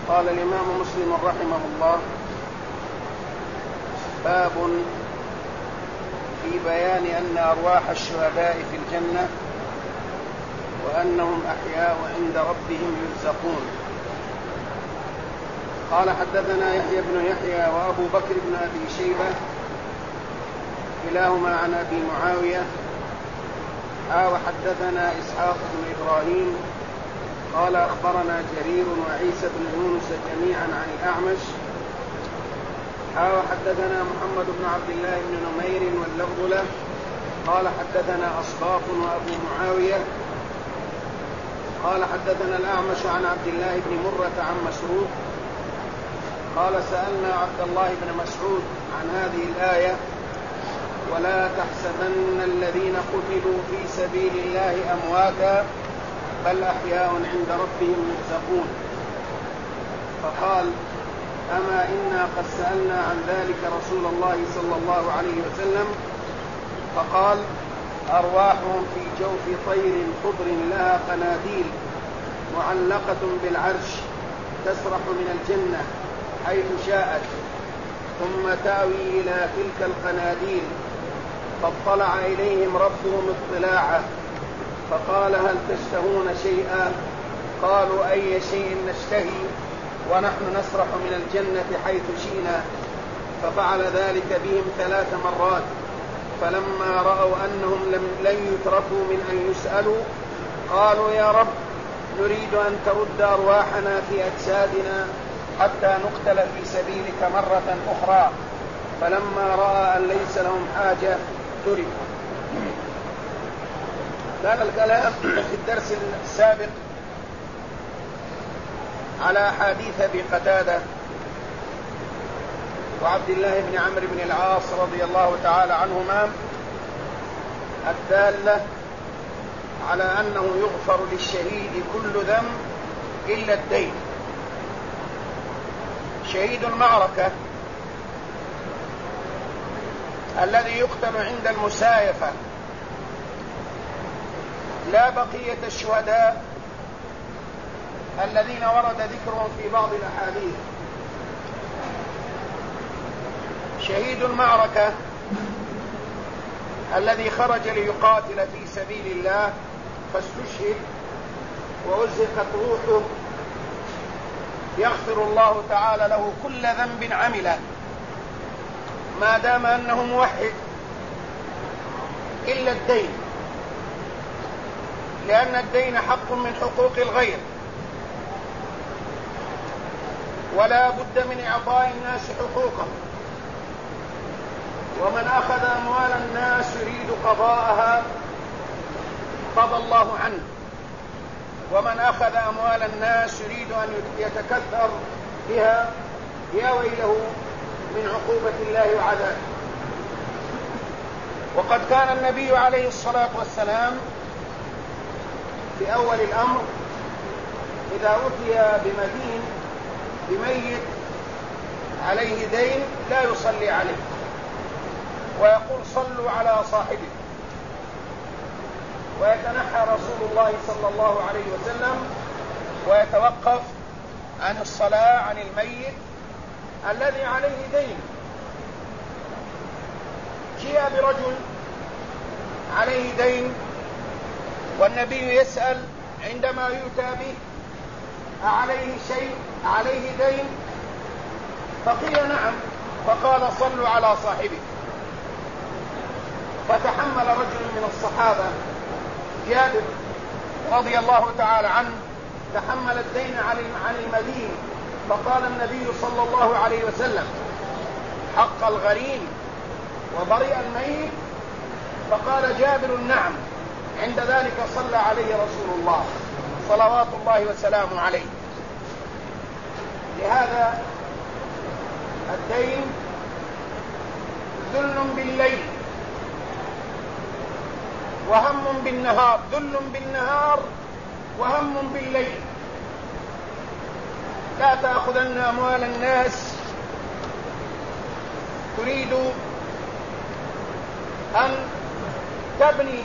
قال الإمام مسلم رحمه الله: باب في بيان أن أرواح الشهداء في الجنة وأنهم أحياء عند ربهم يرزقون. قال: حدثنا يحيى بن يحيى وأبو بكر بن أبي شيبة كلاهما عن أبي معاوية وحدثنا إسحاق بن إبراهيم قال: أخبرنا جرير وعيسى بن يونس جميعا عن الأعمش وحدثنا محمد بن عبد الله بن نمير واللفظ له قال: حدثنا أصباط وأبو معاوية قال: حدثنا الأعمش عن عبد الله بن مرة عن مسروق قال: سألنا عبد الله بن مسعود عن هذه الآية: ولا تحسبن الذين قتلوا في سبيل الله أمواتا بل أحياء عند ربهم يرزقون. فقال: أما إنا قد سألنا عن ذلك رسول الله صلى الله عليه وسلم فقال: أرواحهم في جوف طير خضر لها قناديل معلقة بالعرش تسرح من الجنة حيث شاءت ثم تأوي إلى تلك القناديل فاطلع إليهم ربهم اطلاعا فقال: هل تشتهون شيئا؟ قالوا: أي شيء نشتهي ونحن نسرح من الجنة حيث شئنا. ففعل ذلك بهم 3 مرات فلما رأوا أنهم لن يتركوا من أن يسألوا قالوا: يا رب نريد أن ترد أرواحنا في أجسادنا حتى نقتل في سبيلك مرة أخرى. فلما رأى أن ليس لهم حاجة تركوا. كان الكلام في الدرس السابق على حديث أبي قتادة وعبد الله بن عمرو بن العاص رضي الله تعالى عنهما الدالة على أنه يغفر للشهيد كل ذنب إلا الدين. شهيد المعركة الذي يقتل عند المسايفة لا بقية الشهداء الذين ورد ذكرهم في بعض الأحاديث. شهيد المعركة الذي خرج ليقاتل في سبيل الله فاستشهد وأزهقت روحه يغفر الله تعالى له كل ذنب عمله ما دام أنه موحد إلا الدين، لأن الدين حق من حقوق الغير ولا بد من إعطاء الناس حقوقهم. ومن أخذ أموال الناس يريد قضاءها قضى الله عنه، ومن أخذ أموال الناس يريد أن يتكثر بها يا ويله من عقوبة الله وعذابه. وقد كان النبي عليه الصلاة والسلام في أول الأمر إذا أتي بميت عليه دين لا يصلي عليه ويقول: صلوا على صاحبه. ويتنحى رسول الله صلى الله عليه وسلم ويتوقف عن الصلاة عن الميت الذي عليه دين. جاء برجل عليه دين والنبي يسأل عندما يؤتى به: أعليه شيء؟ عليه دين؟ فقيل: نعم. فقال: صلوا على صاحبه. فتحمل رجل من الصحابة جابر رضي الله تعالى عنه تحمل الدين عن المدين، فقال النبي صلى الله عليه وسلم: حق الغريم وبرئ الميت. فقال جابر: نعم. عند ذلك صلى عليه رسول الله صلوات الله وسلامه عليه. لهذا الدين ذل بالليل وهم بالنهار، ذل بالنهار وهم بالليل. لا تأخذن أموال الناس تريد أن تبني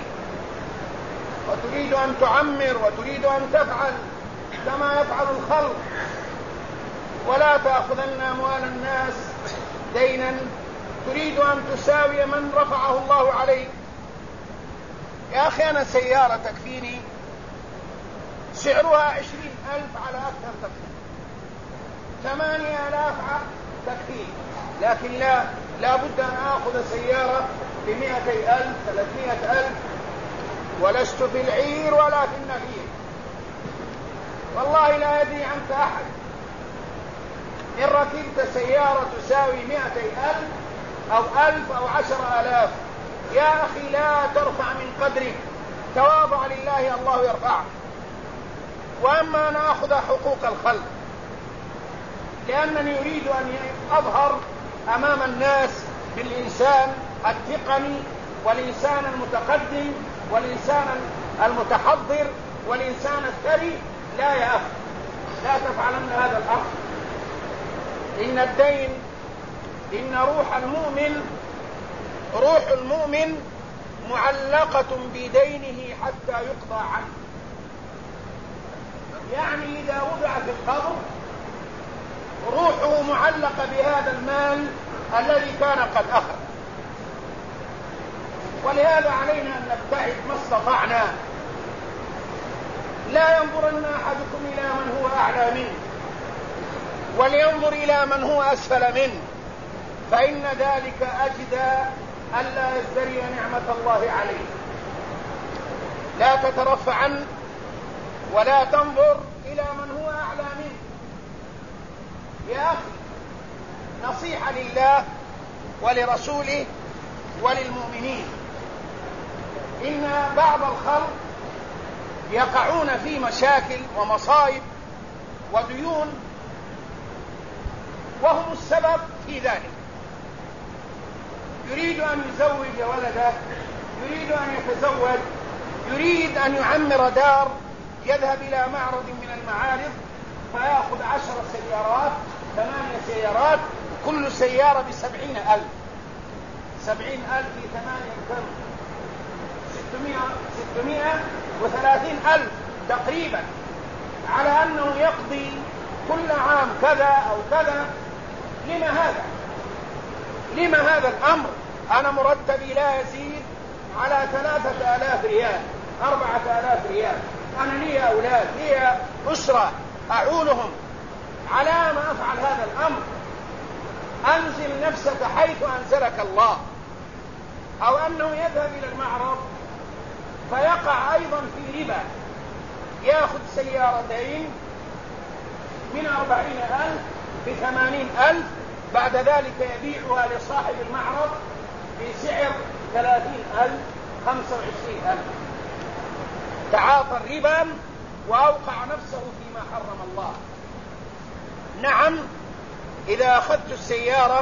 وتريد أن تعمر وتريد أن تفعل كما يفعل الخلق، ولا تأخذن أموال الناس دينا تريد أن تساوي من رفعه الله عليك. يا أخي أنا سيارة تكفيني سعرها 20,000 على أكثر تكفين، 8,000 تكفيني، لكن لا بد أن آخذ سيارة ب100,000 300,000، ولست في العير ولا في النفير. والله لا يدري عنك أحد إن ركبت سيارة تساوي 200,000 أو 1,000 أو 10,000، يا أخي لا ترفع من قدرك، تواضع لله الله يرفعك. وأما أنا أخذ حقوق الخلق لأنني أريد أن أظهر أمام الناس بالإنسان التقني والإنسان المتقدم والإنسان المتحضر والإنسان الثري، لا يا أخي لا تفعلن هذا الأمر. إن الدين، إن روح المؤمن معلقة بدينه حتى يقضى عنه. يعني إذا وضع في القبر روحه معلقة بهذا المال الذي كان قد أخذ. ولهذا علينا أن نبتعد ما استطعنا. لا ينظرن أحدكم إلى من هو أعلى منه ولينظر إلى من هو أسفل منه، فإن ذلك أجدى ألا يزدري نعمة الله عليه. لا تترفعن ولا تنظر إلى من هو أعلى منه. يا أخي نصيحة لله ولرسوله وللمؤمنين. إن بعض الخلق يقعون في مشاكل ومصائب وديون وهم السبب في ذلك. يريد أن يزوج ولده، يريد أن يتزوج، يريد أن يعمر دار، يذهب إلى معرض من المعارض فيأخذ 10 سيارات 8 سيارات، كل سيارة ب70,000. 70,000 في 8 كم؟ 630,000 تقريبا، على أنه يقضي كل عام كذا أو كذا. لما هذا الأمر؟ أنا مرتبي لا يزيد على 3,000 ريال 4,000 ريال، أنا لي أولاد لي أسرة أعولهم، على ما أفعل هذا الأمر؟ أنزل نفسك حيث أنزلك الله. أو أنه يذهب إلى المعرض فيقع أيضا في ربا، يأخذ سيارتين من 40,000 ب80,000، بعد ذلك يبيعها لصاحب المعرض بسعر 30,000 25,000. تعاطى الربا وأوقع نفسه فيما حرم الله. نعم، إذا أخذت السيارة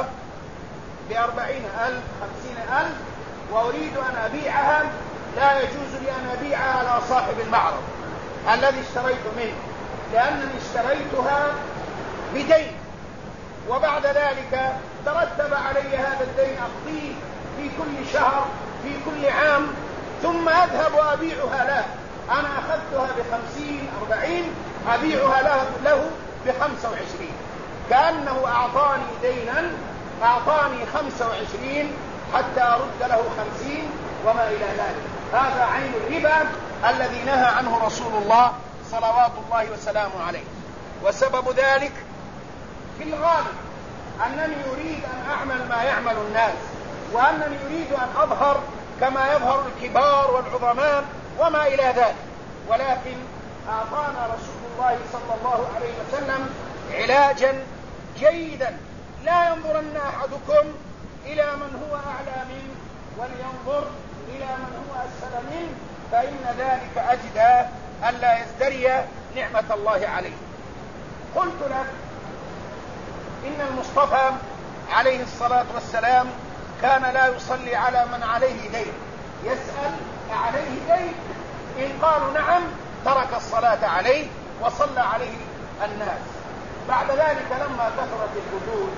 ب40,000 50,000 وأريد أن أبيعها، لا يجوز لي أن أبيعها على صاحب المعرض الذي اشتريت منه، لأنني اشتريتها بدين، وبعد ذلك ترتب علي هذا الدين أقضيه في كل شهر في كل عام، ثم أذهب وأبيعها له. أنا أخذتها ب50 40، أبيعها له ب25، كأنه أعطاني دينا، أعطاني 25 حتى أرد له 50 وما إلى ذلك. هذا عين الربا الذي نهى عنه رسول الله صلوات الله وسلامه عليه. وسبب ذلك في الغالب أنني أريد أن أعمل ما يعمل الناس، وأنني أريد أن أظهر كما يظهر الكبار والعظماء وما إلى ذلك. ولكن أعطانا رسول الله صلى الله عليه وسلم علاجا جيدا: لا ينظرن أحدكم إلى من هو أعلى منه ولينظر إلى من هو أسفل منه، فإن ذلك أجدى ألا يزدري نعمة الله عليه. قلت لك إن المصطفى عليه الصلاة والسلام كان لا يصلي على من عليه دين، يسأل عليه دين، إن قالوا نعم ترك الصلاة عليه وصلى عليه الناس. بعد ذلك لما كثرت الوجود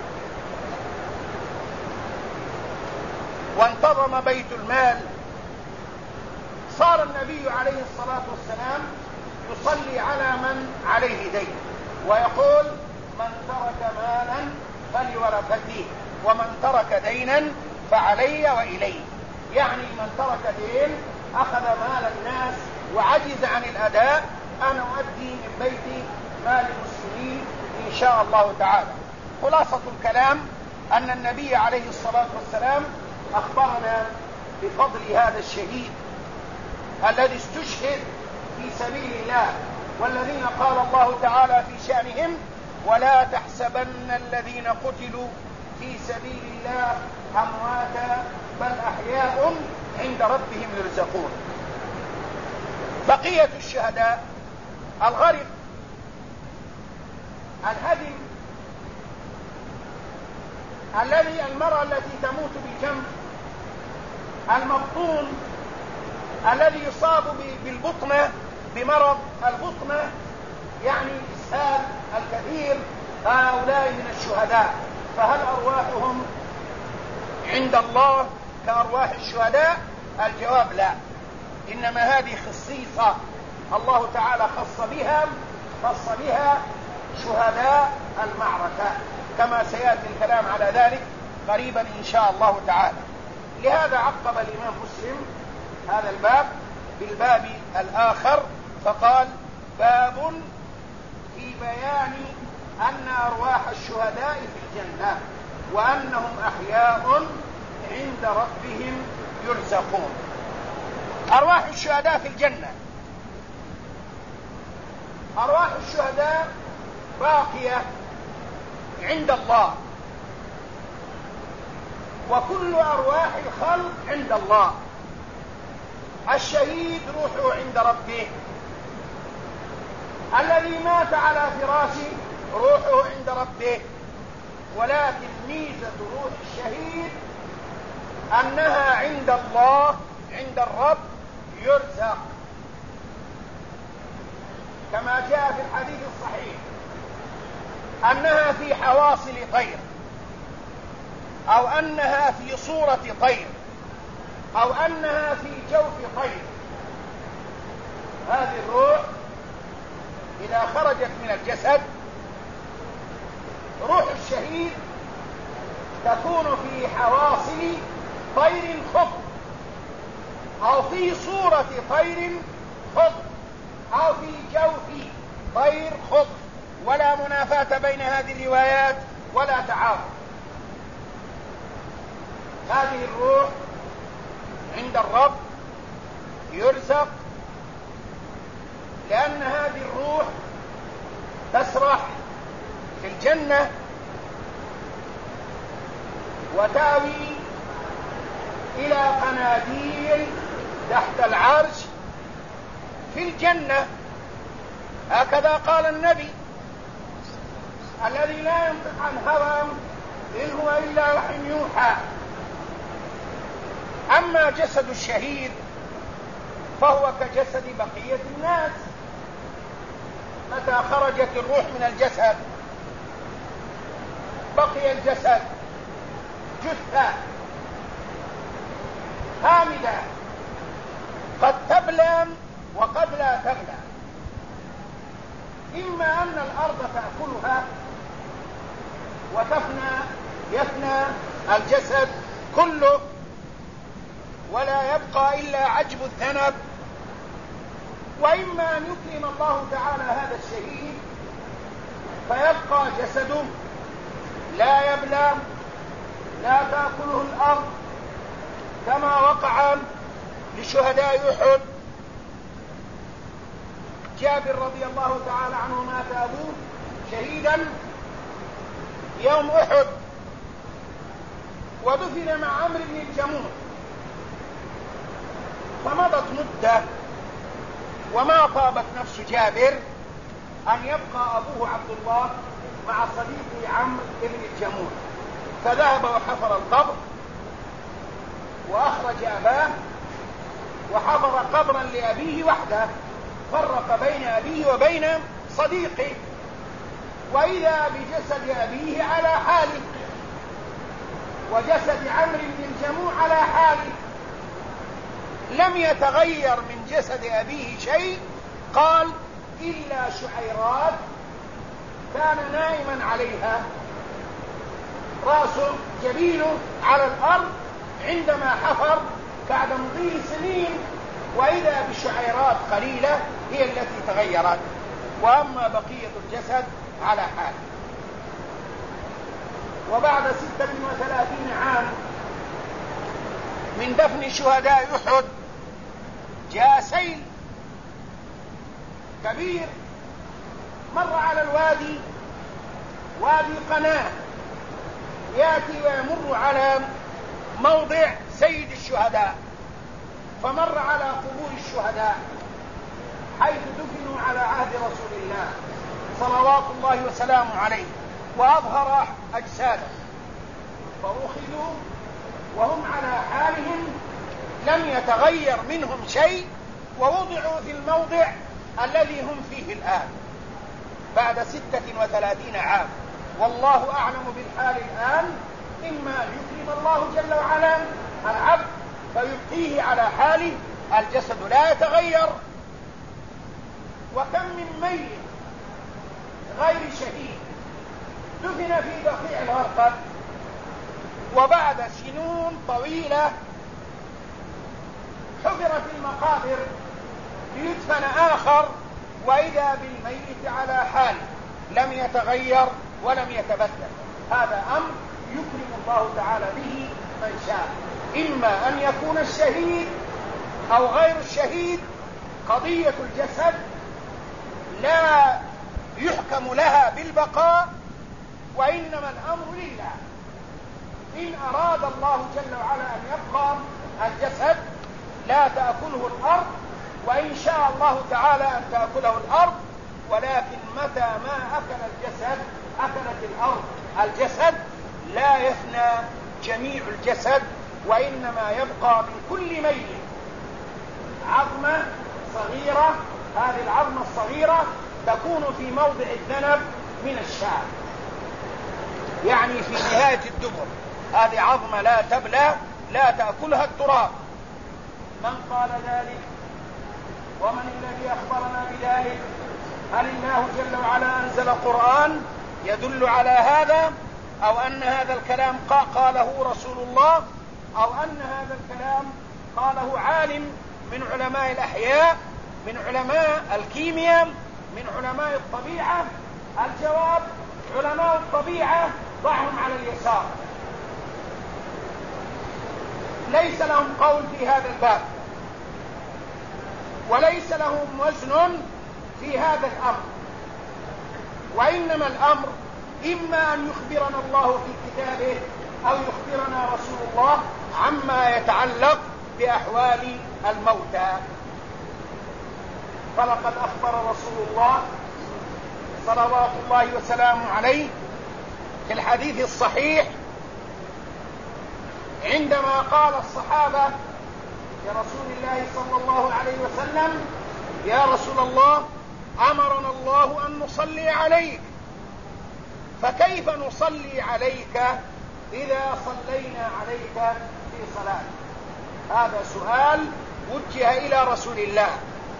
وانتظم بيت المال، صار النبي عليه الصلاة والسلام يصلي على من عليه دين ويقول: من ترك مالا فلورثته ومن ترك دينا فعلي وإلي. يعني من ترك دين أخذ مال الناس وعجز عن الأداء، أنا أؤدي من بيتي مال المسلمين إن شاء الله تعالى. خلاصة الكلام أن النبي عليه الصلاة والسلام أخبرنا بفضل هذا الشهيد الذي استشهد في سبيل الله، والذين قال الله تعالى في شأنهم: ولا تحسبن الذين قتلوا في سبيل الله أمواتا بل أحياء عند ربهم يرزقون. بقية الشهداء: الغرق، الهدم، المرأة التي تموت بالجنب، المبطون الذي يصاب بالبطنة بمرض البطنة يعني الإسهال الكثير، هؤلاء من الشهداء. فهل أرواحهم عند الله كأرواح الشهداء؟ الجواب لا، إنما هذه خصيصة الله تعالى خص بها شهداء المعركة، كما سيأتي الكلام على ذلك قريبا إن شاء الله تعالى. لهذا عقب الإمام مسلم هذا الباب بالباب الآخر فقال: باب في بيان أن أرواح الشهداء في الجنة وأنهم أحياء عند ربهم يرزقون. أرواح الشهداء في الجنة. أرواح الشهداء باقية عند الله، وكل أرواح الخلق عند الله. الشهيد روحه عند ربه، الذي مات على فراشه روحه عند ربه، ولكن ميزة روح الشهيد أنها عند الله عند الرب يرزق، كما جاء في الحديث الصحيح أنها في حواصل طير، أو أنها في صورة طير، أو أنها في جوف طير. هذه الروح إذا خرجت من الجسد، روح الشهيد تكون في حواصل طير خضر، أو في صورة طير خضر، أو في جوف طير خضر، ولا منافاة بين هذه الروايات ولا تعارض. هذه الروح عند الرب يرزق، لأن هذه الروح تسرح في الجنة وتأوي إلى قناديل تحت العرش في الجنة. هكذا قال النبي الذي لا ينطق عن هوى إن هو إلا وحي يوحى. أما جسد الشهيد فهو كجسد بقية الناس، متى خرجت الروح من الجسد بقي الجسد جثة هامدة، قد تبلى وقد لا تبلى، إما أن الأرض تأكلها يفنى الجسد كله ولا يبقى إلا عجب الذنب، وإما أن يكرم الله تعالى هذا الشهيد فيبقى جسده لا يبلى لا تأكله الأرض، كما وقع لشهداء أحد. جابر رضي الله تعالى عنه مات أبوه شهيدا يوم أحد، ودفن مع عمرو بن الجموح، فمضت مدة وما طابت نفس جابر أن يبقى أبوه عبد الله مع صديقه عمرو بن الجموح، فذهب وحفر القبر وأخرج أباه وحفر قبرا لأبيه وحده، فرق بين أبيه وبين صديقه، وإذا بجسد أبيه على حاله وجسد عمرو بن الجموح على حاله، لم يتغير من جسد أبيه شيء، قال إلا شعيرات كان نائما عليها، رأسه جبينه على الأرض عندما حفر بعد مضي سنين، وإذا بشعيرات قليلة هي التي تغيرت، وأما بقية الجسد على حال. وبعد 36 عام من دفن شهداء أحد جاء سيل كبير، مر على الوادي، وادي قناة، يأتي ويمر على موضع سيد الشهداء، فمر على قبور الشهداء حيث دفنوا على عهد رسول الله صلوات الله وسلامه عليه، وأظهر أجسادهم، فأخذوا وهم على حالهم لم يتغير منهم شيء، ووضعوا في الموضع الذي هم فيه الآن بعد 36 عام. والله أعلم بالحال الآن، إما يكرم الله جل وعلا العبد فيبقيه على حاله، الجسد لا يتغير. وكم من ميت غير شهيد دفن في بقيع الغرقد، وبعد سنون طويلة حفر في المقابر ليدفن آخر، وإذا بالميت على حال لم يتغير ولم يتبدل. هذا أمر يكرم الله تعالى به من شاء، إما أن يكون الشهيد أو غير الشهيد. قضية الجسد لا يحكم لها بالبقاء، وإنما الأمر لله. إن أراد الله جل وعلا أن يبقى الجسد لا تأكله الأرض، وإن شاء الله تعالى أن تأكله الأرض، ولكن متى ما أكل الجسد أكلت الأرض. الجسد لا يفنى جميع الجسد، وإنما يبقى من كل ميت عظمة صغيرة، هذه العظمة الصغيرة تكون في موضع الذنب من الشعر، يعني في نهاية الدبر، هذه عظمة لا تبلى، لا تأكلها التراب. من قال ذلك ومن الذي أخبرنا بذلك؟ هل الله جل وعلا أنزل قرآن يدل على هذا، أو أن هذا الكلام قاله رسول الله، أو أن هذا الكلام قاله عالم من علماء الأحياء، من علماء الكيمياء، من علماء الطبيعة؟ الجواب: علماء الطبيعة ضعهم على اليسار، ليس لهم قول في هذا الباب، وليس لهم وزن في هذا الأمر. وإنما الأمر إما أن يخبرنا الله في كتابه أو يخبرنا رسول الله عما يتعلق بأحوال الموتى. فلقد أخبر رسول الله صلوات الله وسلامه عليه في الحديث الصحيح عندما قال الصحابة لرسول الله صلى الله عليه وسلم: يا رسول الله، أمرنا الله أن نصلي عليك، فكيف نصلي عليك إذا صلينا عليك في صلاة؟ هذا سؤال وجه إلى رسول الله،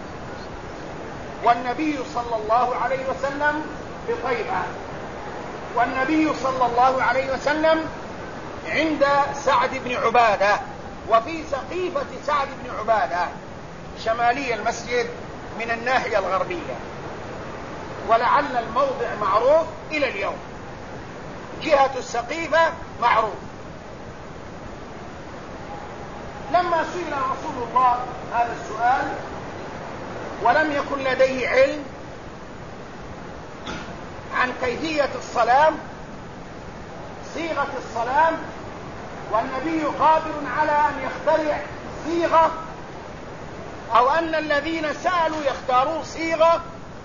والنبي صلى الله عليه وسلم بطيبة، والنبي صلى الله عليه وسلم عند سعد بن عبادة، وفي سقيفة سعد بن عبادة شمالي المسجد من الناحية الغربية، ولعل الموضع معروف إلى اليوم، جهة السقيفة معروف. لما سئل رسول الله هذا السؤال ولم يكن لديه علم عن كيفية الصلاة، صيغة الصلاة، والنبي قادر على أن يخترع صيغة، أو أن الذين سألوا يختارون صيغة،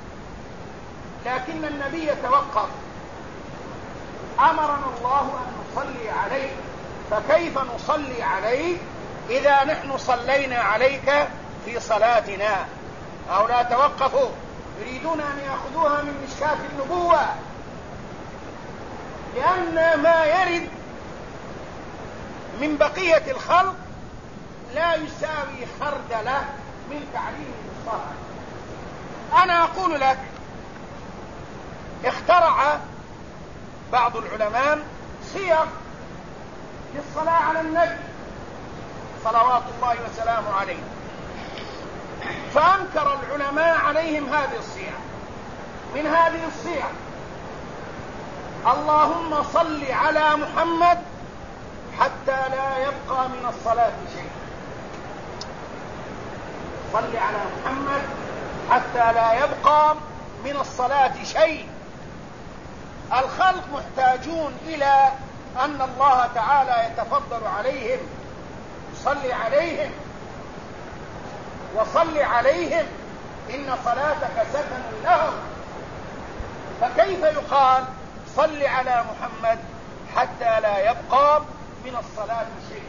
لكن النبي توقف: أمرنا الله أن نصلي عليك، فكيف نصلي عليك إذا نحن صلينا عليك في صلاتنا؟ هؤلاء توقفوا يريدون أن يأخذوها من مشكاة النبوة، لأن ما يرد من بقية الخلق لا يساوي خردلة من تعليم الصلاة. أنا أقول لك اخترع بعض العلماء صيغ للصلاة على النبي صلوات الله وسلامه عليه، فأنكر العلماء عليهم هذه الصيغ. من هذه الصيغ: اللهم صل على محمد حتى لا يبقى من الصلاة شيء. صل على محمد حتى لا يبقى من الصلاة شيء. الخلق محتاجون إلى أن الله تعالى يتفضل عليهم، صل عليهم وصل عليهم إن صلاتك سكن لهم. فكيف يقال صل على محمد حتى لا يبقى من الصلاة شيء،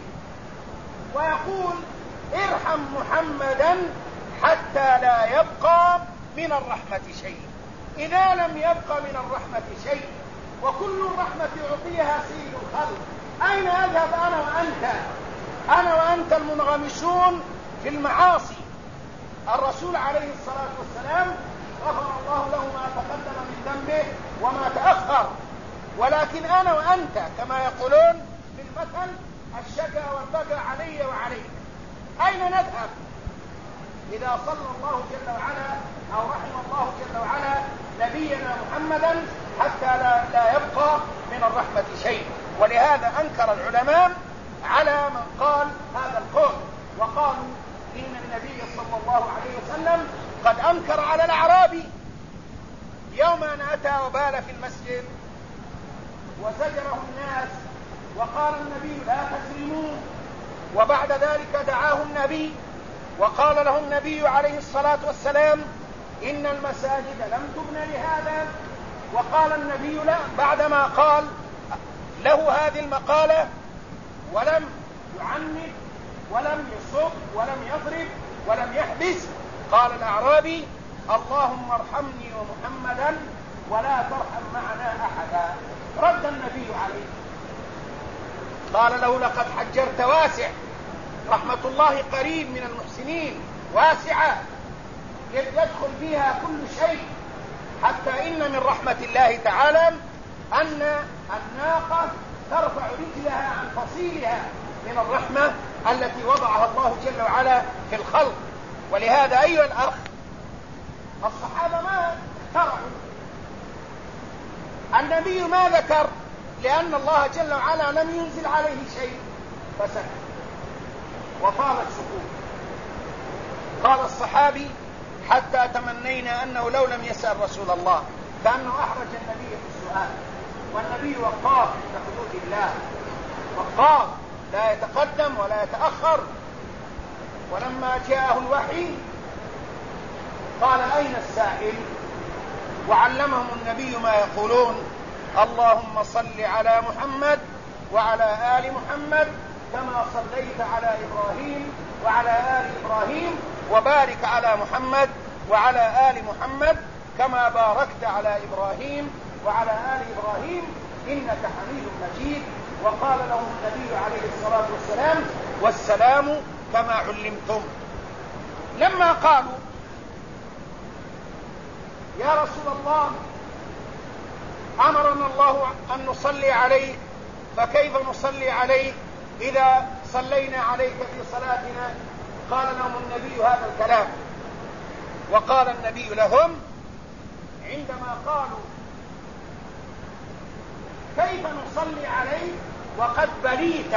ويقول ارحم محمدا حتى لا يبقى من الرحمة شيء؟ إذا لم يبقى من الرحمة شيء وكل الرحمة يعطيها سيد الخلق، أين أذهب أنا وأنت؟ أنا وأنت المنغمسون في المعاصي. الرسول عليه الصلاة والسلام غفر الله له ما تقدم من ذنبه وما تأخر، ولكن أنا وأنت كما يقولون في المثل الشقى والبقى علي وعليك. أين نذهب إذا صلى الله جل وعلا أو رحم الله جل وعلا نبينا محمدا حتى لا يبقى من الرحمة شيء؟ ولهذا أنكر العلماء على من قال هذا القول، وقالوا إن النبي صلى الله عليه وسلم قد أنكر على الأعرابي يوم أن أتى وبال في المسجد وزجره الناس وقال النبي لا تسلموا، وبعد ذلك دعاه النبي وقال له النبي عليه الصلاة والسلام إن المساجد لم تبن لهذا، وقال النبي لا بعدما قال له هذه المقالة ولم يعنف ولم يصب ولم يضرب ولم يحبس، قال الأعرابي اللهم ارحمني ومحمدا ولا ترحم معنا أحدا. رد النبي عليه قال له لقد حجرت واسع، رحمة الله قريب من المحسنين واسعة يدخل فيها كل شيء، حتى إن من رحمة الله تعالى أن الناقة ترفع رجلها عن فصيلها من الرحمة التي وضعها الله جل وعلا في الخلق. ولهذا أيها الأخ، الصحابة ما اخترعوا، النبي ما ذكر، لأن الله جل وعلا لم ينزل عليه شيء فسكت وطال السكوت. قال الصحابي حتى تمنينا أنه لو لم يسأل رسول الله، كأنه أحرج النبي في السؤال، والنبي وقاف لحدود الله، وقاف لا يتقدم ولا يتأخر. ولما جاءه الوحي قال أين السائل؟ وعلمهم النبي ما يقولون اللهم صل على محمد وعلى آل محمد كما صليت على إبراهيم وعلى آل إبراهيم وبارك على محمد وعلى آل محمد كما باركت على إبراهيم وعلى آل إبراهيم إنك حميد مجيد. وقال لهم النبي عليه الصلاة والسلام والسلام كما علمتم. لما قالوا يا رسول الله أمرنا الله أن نصلي عليك، فكيف نصلي عليك إذا صلينا عليك في صلاتنا؟ قال لهم النبي هذا الكلام، وقال النبي لهم عندما قالوا كيف نصلي عليك وقد بليت،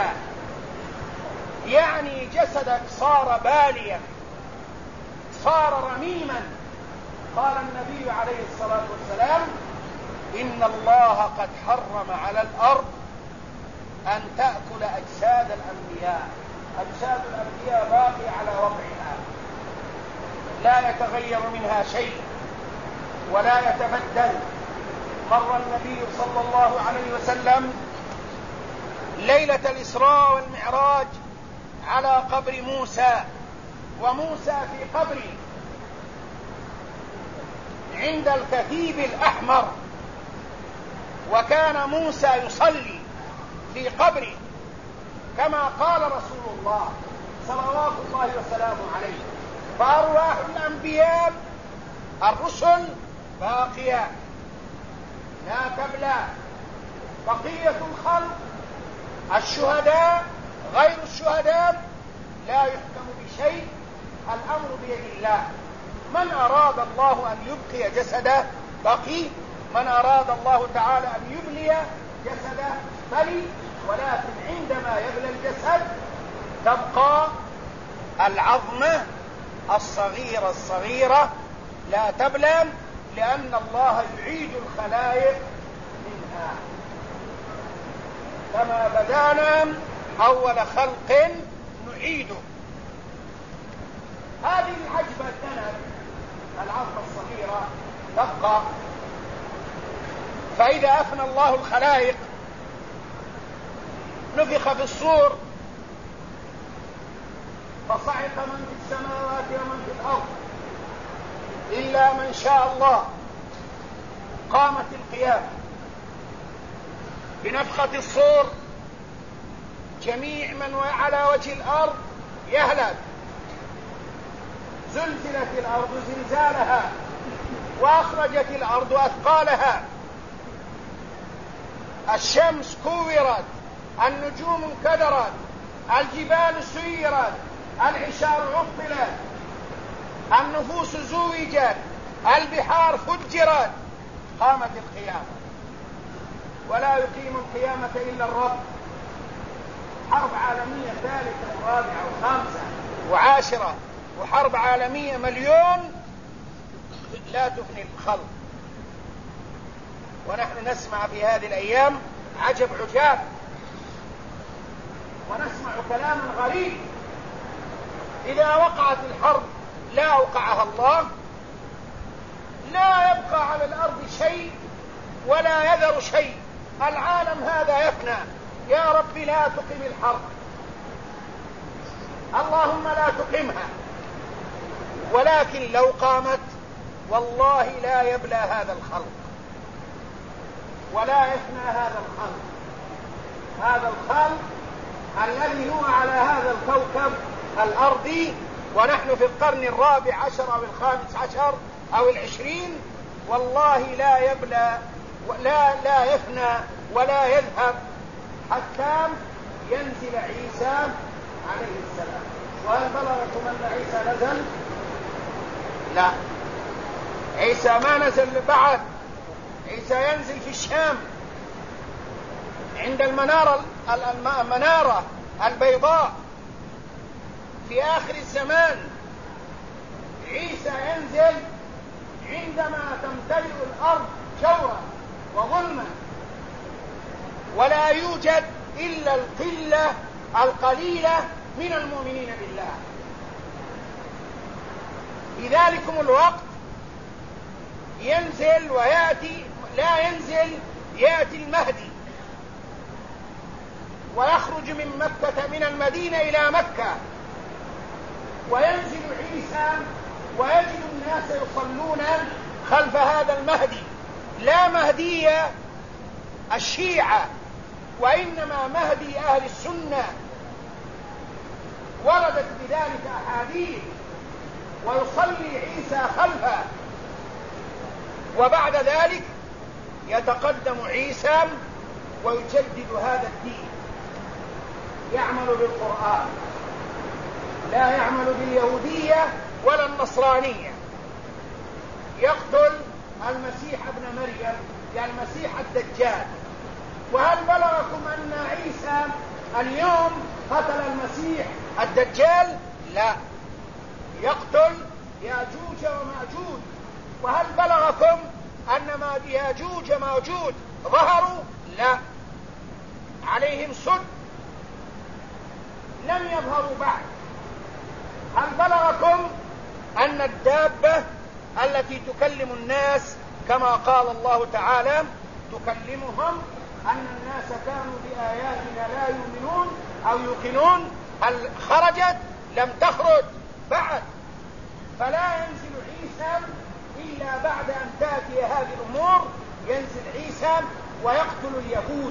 يعني جسدك صار باليا صار رميما، قال النبي عليه الصلاة والسلام إن الله قد حرم على الأرض أن تأكل أجساد الأنبياء. أجساد الأنبياء باقي على وضعها لا يتغير منها شيء ولا يتبدل. مر النبي صلى الله عليه وسلم ليلة الإسراء والمعراج على قبر موسى، وموسى في قبره عند الكثيب الأحمر، وكان موسى يصلي في قبره كما قال رسول الله صلوات الله وسلامه عليه. فأرواح الأنبياء الرسل باقية لا تبلى. بقية الخلق الشهداء غير الشهداء لا يحكم بشيء، الأمر بيد الله. من أراد الله أن يبقي جسده بقي، من أراد الله تعالى أن يبلي جسده بلي، ولكن عندما يبلى الجسد تبقى العظمة الصغيرة لا تبلى، لأن الله يعيد الخلائق منها كما بدانا أول خلق نعيده. هذه العجبة الثنب العظمة الصغيرة تبقى. فإذا أفنى الله الخلائق نفخ في الصور فصعق من في السماوات ومن في الأرض إلا من شاء الله. قامت القيامة بنفخة الصور، جميع من على وجه الأرض يهلك. زلزلت الأرض زلزالها وأخرجت الأرض أثقالها، الشمس كورت، النجوم انكدرت، الجبال سيرت، العشار عطلت، النفوس زوجت، البحار فجرت. قامت القيامة، ولا يقيم القيامة إلا الرب. حرب عالمية ثالثة ورابعة وخامسة وعاشرة وحرب عالمية مليون لا تفني الخلق. ونحن نسمع في هذه الأيام عجب عجاب، ونسمع كلاما غريب. إذا وقعت الحرب لا أوقعها الله، لا يبقى على الأرض شيء ولا يذر شيء، العالم هذا يفنى. يا رب لا تقم الحرب، اللهم لا تقمها. ولكن لو قامت والله لا يبلى هذا الخلق ولا يفنى هذا الخلق. هذا الخلق الذي هو على هذا الكوكب الأرضي، ونحن في القرن الرابع عشر أو الخامس عشر أو العشرين، والله لا يبلى لا يفنى ولا يذهب حتى ينزل عيسى عليه السلام. وهل بلغكم أن عيسى نزل؟ لا، عيسى ما نزل بعد. عيسى ينزل في الشام عند المنارة البيضاء في آخر الزمان. عيسى ينزل عندما تمتلئ الأرض جورا وظلما ولا يوجد إلا القلة القليلة من المؤمنين بالله. في ذلكم الوقت ينزل ويأتي، لا ينزل، يأتي المهدي ويخرج من مكة من المدينة إلى مكة، وينزل عيسى ويجد الناس يصلون خلف هذا المهدي. لا مهدي الشيعة، وإنما مهدي أهل السنة، وردت بذلك أحاديث، ويصلي عيسى خلفه. وبعد ذلك يتقدم عيسى ويجدد هذا الدين، يعمل بالقرآن، لا يعمل باليهودية ولا النصرانية. يقتل المسيح ابن مريم، يعني المسيح الدجال. وهل بلغكم أن عيسى اليوم قتل المسيح الدجال؟ لا، يقتل ياجوج وماجوج. وهل بلغكم أن ياجوج وماجوج ظهروا؟ لا، عليهم سد لم يظهروا بعد. هل بلغكم أن الدابة التي تكلم الناس كما قال الله تعالى تكلمهم أن الناس كانوا بآياتنا لا يؤمنون أو يوقنون؟ هل خرجت؟ لم تخرج بعد. فلا ينزل عيسى إلا بعد أن تأتي هذه الأمور. ينزل عيسى ويقتل اليهود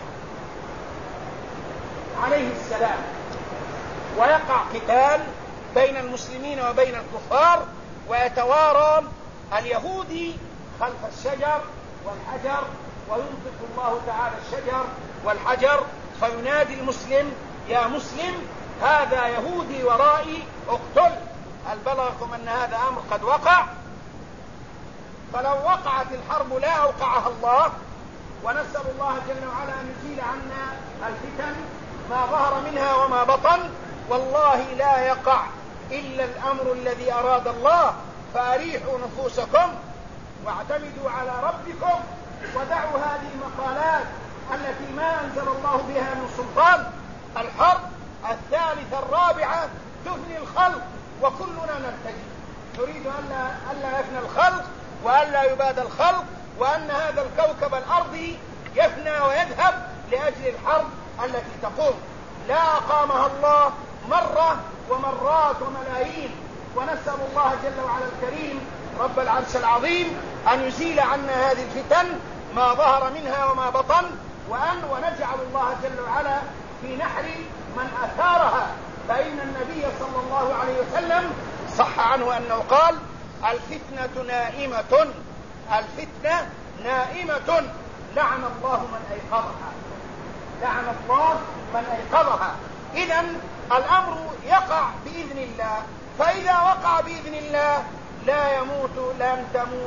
عليه السلام، ويقع قتال بين المسلمين وبين الكفار، ويتوارى اليهودي خلف الشجر والحجر وينطق الله تعالى الشجر والحجر فينادي المسلم: يا مسلم هذا يهودي ورائي اقتل. هل بلغكم أن هذا أمر قد وقع؟ فلو وقعت الحرب لا أوقعها الله. ونسأل الله جل وعلا أن يزيل عنا الفتن ما ظهر منها وما بطن. والله لا يقع إلا الأمر الذي أراد الله. فأريحوا نفوسكم واعتمدوا على ربكم ودعوا هذه المقالات التي ما أنزل الله بها من سلطان. الحرب الثالثة الرابعة تفني الخلق وكلنا نرتجي. نريد ألا يفنى الخلق وألا يباد الخلق، وأن هذا الكوكب الأرضي يفنى ويذهب لأجل الحرب التي تقوم. لا أقامها الله مرة ومرات وملايين. ونسأل الله جل وعلا الكريم رب العرش العظيم أن يزيل عنا هذه الفتن ما ظهر منها وما بطن، ونجعل الله جل وعلا في نحر من أثارها. فإن النبي صلى الله عليه وسلم صح عنه أنه قال: الفتنة نائمة، الفتنة نائمة، لعن الله من أيقظها، لعن الله من أيقظها. إذن الأمر يقع بإذن الله. فإذا وقع بإذن الله لن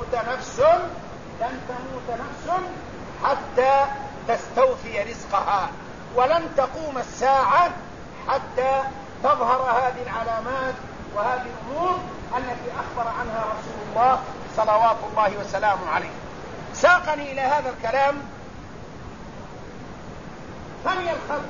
تموت نفس حتى تستوفي رزقها، ولن تقوم الساعة حتى تظهر هذه العلامات وهذه الأمور التي أخبر عنها رسول الله صلوات الله وسلامه عليه. ساقني إلى هذا الكلام فني الخلق.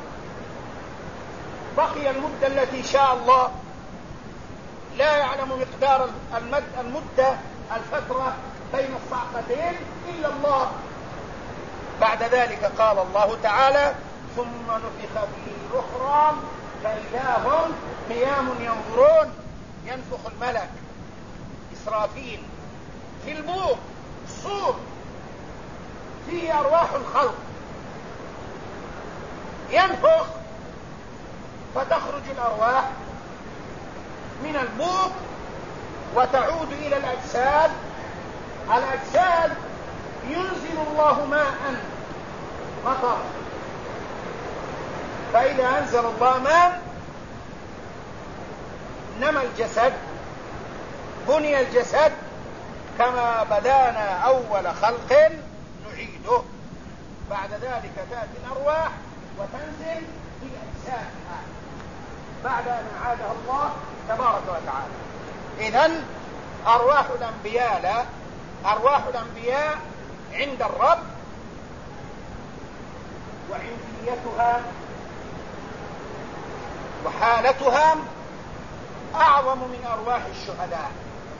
بقي المدة التي شاء الله، لا يعلم مقدار المدة الفترة بين الصعقتين إلا الله. بعد ذلك قال الله تعالى: ثم نفخ فيه أخرى فإذا هم قيام ينظرون. ينفخ الملك إسرافيل في البوق، الصور، فيه أرواح الخلق، ينفخ فتخرج الأرواح من البوق وتعود إلى الأجساد. الأجساد ينزل الله ماء، مطر، فإذا أنزل الله ماء نمى الجسد، بني الجسد كما بدانا أول خلق نعيده. بعد ذلك تأتي الأرواح وتنزل في أجسادها بعد أن أعادها الله تبارك وتعالى. إذن أرواح الأنبياء عند الرب وعنديتها وحالتها أعظم من أرواح الشهداء،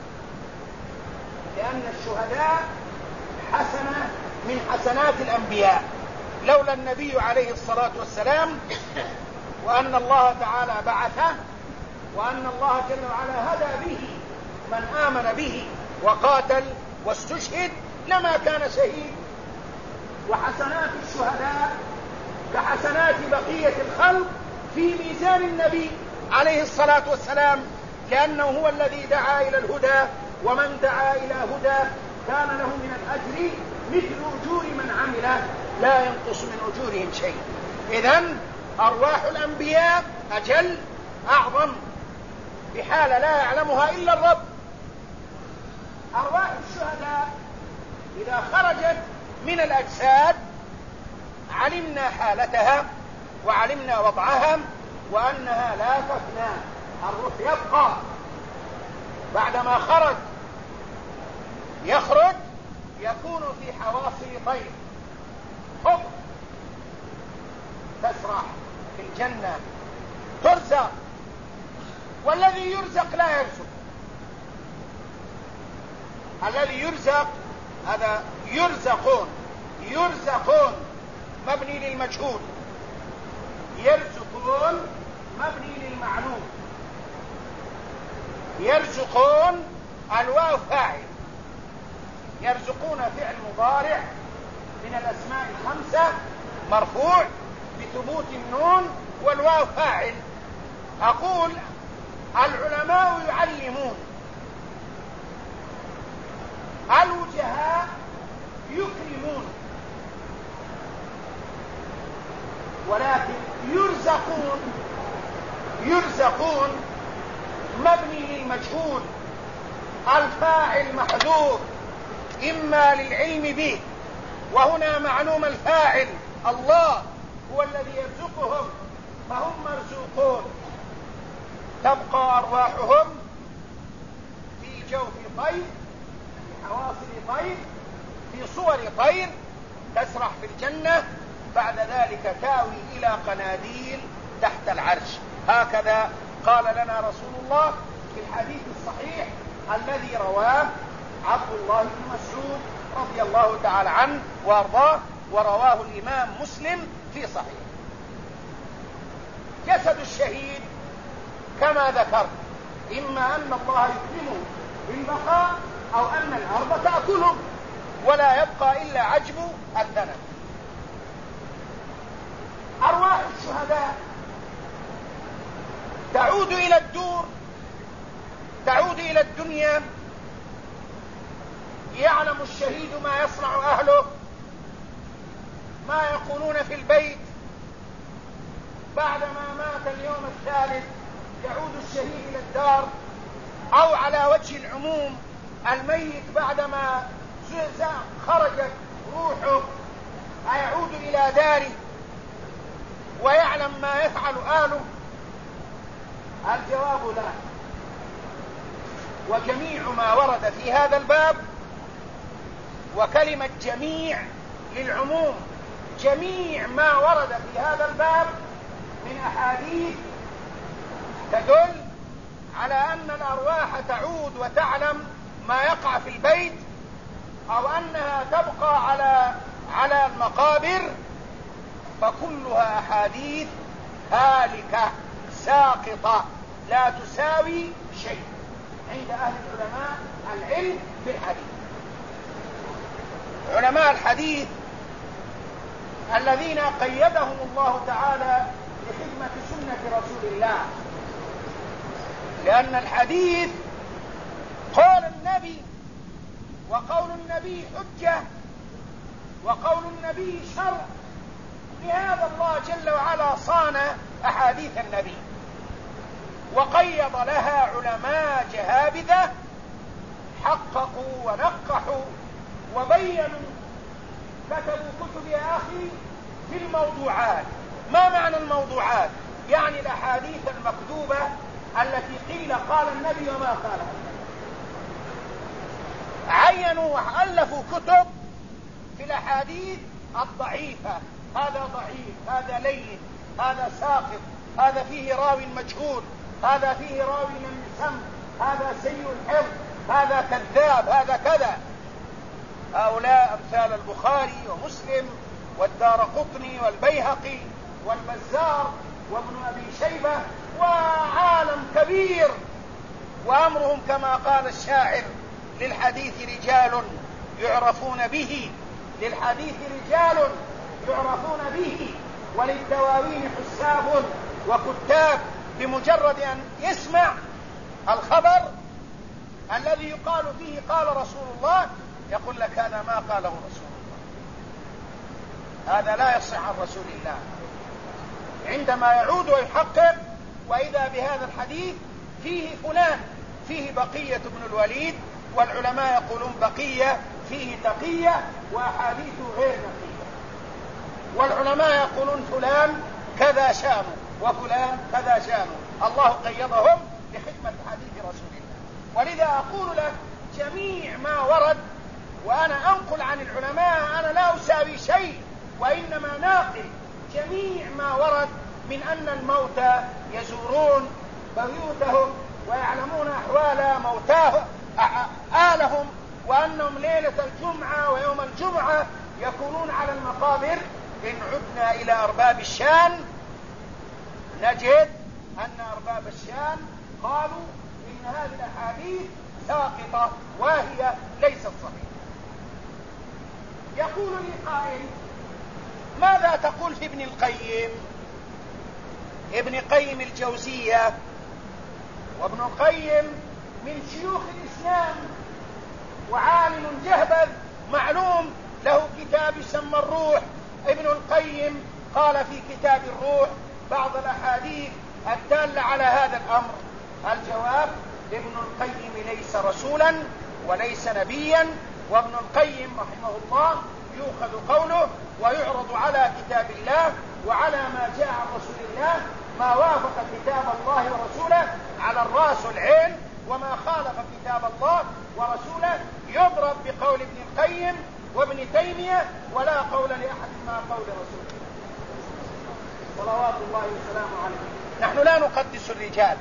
لأن الشهداء حسنة من حسنات الأنبياء. لولا النبي عليه الصلاة والسلام وأن الله تعالى بعثه وأن الله جل وعلا هدى به من آمن به وقاتل واستشهد لما كان شهيد. وحسنات الشهداء كحسنات بقية الخلق في ميزان النبي عليه الصلاة والسلام، لأنه هو الذي دعا إلى الهدى، ومن دعا إلى هدى كان له من الأجر مثل أجور من عمله لا ينقص من أجورهم شيء. إذن أرواح الأنبياء أجل، أعظم، بحالة لا يعلمها إلا الرب. أرواح الشهداء إذا خرجت من الأجساد علمنا حالتها وعلمنا وضعها وأنها لا تفنى، الروح يبقى. بعدما يخرج يكون في حواصل طير، حب، تسرح في الجنة، ترزق. والذي يرزق لا يرزق، الذي يرزق هذا يرزقون مبني للمجهول، يرزقون مبني للمعلوم. يرزقون الواو فاعل، يرزقون فعل مضارع من الأسماء الخمسة مرفوع بثبوت النون والواو فاعل. أقول العلماء يعلمون، الوجهاء يكرمون، ولكن يرزقون مبني للمجهول، الفاعل محذوف إما للعلم به، وهنا معلوم الفاعل الله هو الذي يرزقهم فهم مرزوقون. تبقى أرواحهم في جوف طير، في حواصل طير، في صور طير تسرح في الجنة، بعد ذلك تاوي إلى قناديل تحت العرش. هكذا قال لنا رسول الله في الحديث الصحيح الذي رواه عبد الله بن مسعود رضي الله تعالى عنه وارضاه، ورواه الإمام مسلم في صحيح. جسد الشهيد كما ذكرت إما أن الله يكرمه بالبقاء أو أن الأرض تأكله ولا يبقى إلا عجب الذنب. أرواح الشهداء تعود إلى الدور، تعود إلى الدنيا. يعلم الشهيد ما يصنع أهله، ما يقولون في البيت. بعدما مات اليوم الثالث يعود الشهيد إلى الدار، أو على وجه العموم الميت بعدما خرجت روحه يعود إلى داره ويعلم ما يفعل أهله. الجواب لا. وجميع ما ورد في هذا الباب، وكلمة جميع للعموم، جميع ما ورد في هذا الباب من أحاديث تدل على أن الأرواح تعود وتعلم ما يقع في البيت، أو أنها تبقى على المقابر، فكلها أحاديث هالكة ساقطة لا تساوي شيء عند أهل العلماء العلم بالحديث. علماء الحديث الذين قيدهم الله تعالى لخدمة سنة رسول الله، لأن الحديث قول النبي، وقول النبي حجة، وقول النبي شرع. لهذا الله جل وعلا صان أحاديث النبي وقيض لها علماء جهابذة حققوا ونقحوا وبينوا، كتبوا كتب يا أخي في الموضوعات. ما معنى الموضوعات؟ يعني الأحاديث المكذوبة التي قيل قال النبي وما قالها النبي. عينوا وألفوا كتب في الأحاديث الضعيفة، هذا ضعيف، هذا لين، هذا ساقط، هذا فيه راوي مجهول، هذا فيه راوي لم يسم، هذا سيء الحفظ، هذا كذاب، هذا كذا. هؤلاء أمثال البخاري ومسلم والدارقطني والبيهقي والبزار وابن أبي شيبة وعالم كبير، وأمرهم كما قال الشاعر: للحديث رجال يعرفون به، للحديث رجال يعرفون به، وللدواوين حساب وكتاب. بمجرد أن يسمع الخبر الذي يقال فيه قال رسول الله يقول لك هذا ما قاله رسول الله، هذا لا يصح عن رسول الله. عندما يعود ويحقق وإذا بهذا الحديث فيه فلان، فيه بقية بن الوليد، والعلماء يقولون بقية فيه تقية وأحاديثه غير نقية، والعلماء يقولون فلان كذا شانه وفلان كذا شانه. الله قيضهم لخدمة حديث رسول الله. ولذا أقول لك جميع ما ورد، وأنا أنقل عن العلماء، أنا لا أساوي شيء وإنما ناقل جميع ما ورد من أن الموتى يزورون بيوتهم ويعلمون أحوال موتاهم آلهم، وأنهم ليلة الجمعة ويوم الجمعة يكونون على المقابر. إن عدنا إلى أرباب الشان نجد أن أرباب الشان قالوا إن هذه الأحاديث ساقطة وهي ليست صحيحة. يقول لي قائل: ماذا تقول في ابن القيم؟ ابن قيم الجوزية، وابن القيم من شيوخ الإسلام وعالم جهبذ معلوم، له كتاب يسمى الروح. ابن القيم قال في كتاب الروح بعض الأحاديث الدالة على هذا الأمر؟ الجواب: ابن القيم ليس رسولا وليس نبيا، وابن القيم رحمه الله يؤخذ قوله ويعرض على كتاب الله وعلى ما جاء عن رسول الله. ما وافق كتاب الله ورسوله على الرأس والعين، وما خالف كتاب الله ورسوله يضرب بقول ابن القيم وابن تيمية، ولا قول لأحد مع قول رسوله صلوات الله وسلامه عليه. نحن لا نقدس الرجال،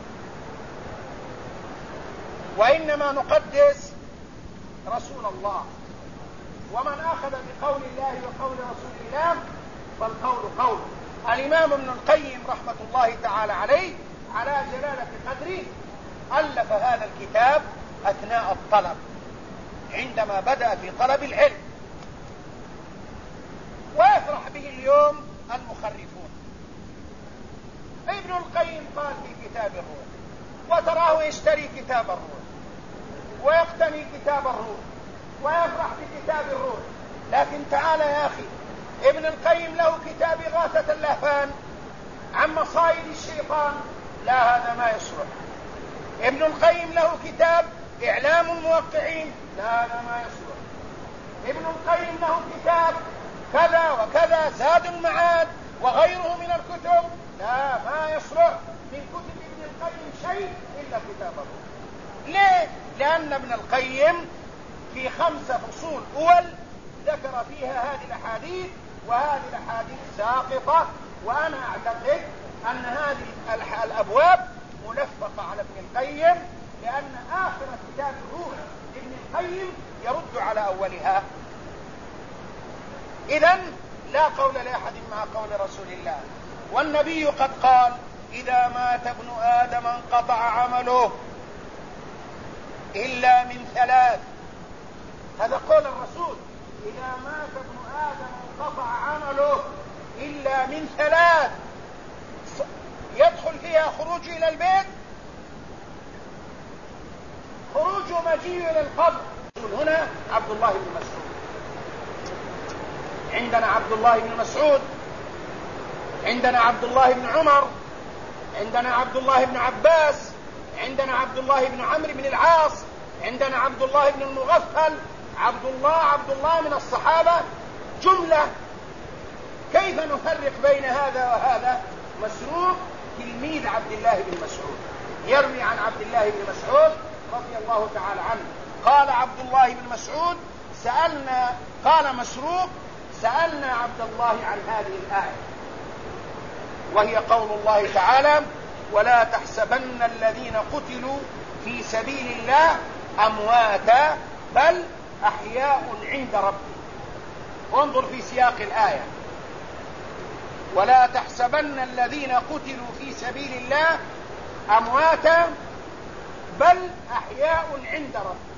وإنما نقدس رسول الله، ومن أخذ بقول الله وقول رسول الله فالقول قول. الإمام ابن القيم رحمة الله تعالى عليه على جلالة قدره ألف هذا الكتاب أثناء الطلب، عندما بدأ في طلب العلم، ويفرح به اليوم المخرفون. ابن القيم قال في كتاب الروح، وتراه يشتري كتاب الروح ويقتني كتاب الروح ويفرح بكتاب الروح، لكن تعال يا أخي، ابن القيم له كتاب إغاثة اللهفان عن مصائد الشيطان، لا هذا ما يصلح. ابن القيم له كتاب إعلام الموقعين، لا هذا ما يصلح. ابن القيم له كتاب كذا وكذا زاد المعاد وغيره من الكتب، لا ما يصلح من كتب ابن القيم شيء إلا كتاب الروح. ليه؟ لأن ابن القيم في 5 فصول أول ذكر فيها هذه الأحاديث، وهذه الأحاديث ساقطة، وأنا أعتقد أن هذه الأبواب ملفقة على ابن القيم، لأن آخر كتاب الروح ابن القيم يرد على أولها. إذن لا قول لأحد مع قول رسول الله، والنبي قد قال: إذا مات ابن آدم انقطع عمله إلا من 3. هذا قول الرسول: إذا مات ابن آدم انقطع عمله إلا من 3 يدخل فيها خروج إلى البيت، خروج ومجيء إلى القبر. هنا عبد الله بن مسعود، عندنا عبد الله بن مسعود، عندنا عبد الله بن عمر، عندنا عبد الله بن عباس، عندنا عبد الله بن عمرو بن العاص، عندنا عبد الله بن المغفل، عبد الله من الصحابة جملة. كيف نفرق بين هذا وهذا؟ مسروق تلميذ عبد الله بن مسعود يروي عن عبد الله بن مسعود رضي الله تعالى عنه قال عبد الله بن مسعود: قال مسروق: سألنا عبد الله عن هذه الآية، وهي قول الله تعالى: ولا تحسبن الذين قتلوا في سبيل الله أمواتا بل أحياء عند ربهم. انظر في سياق الآية: ولا تحسبن الذين قتلوا في سبيل الله أمواتا بل أحياء عند ربهم.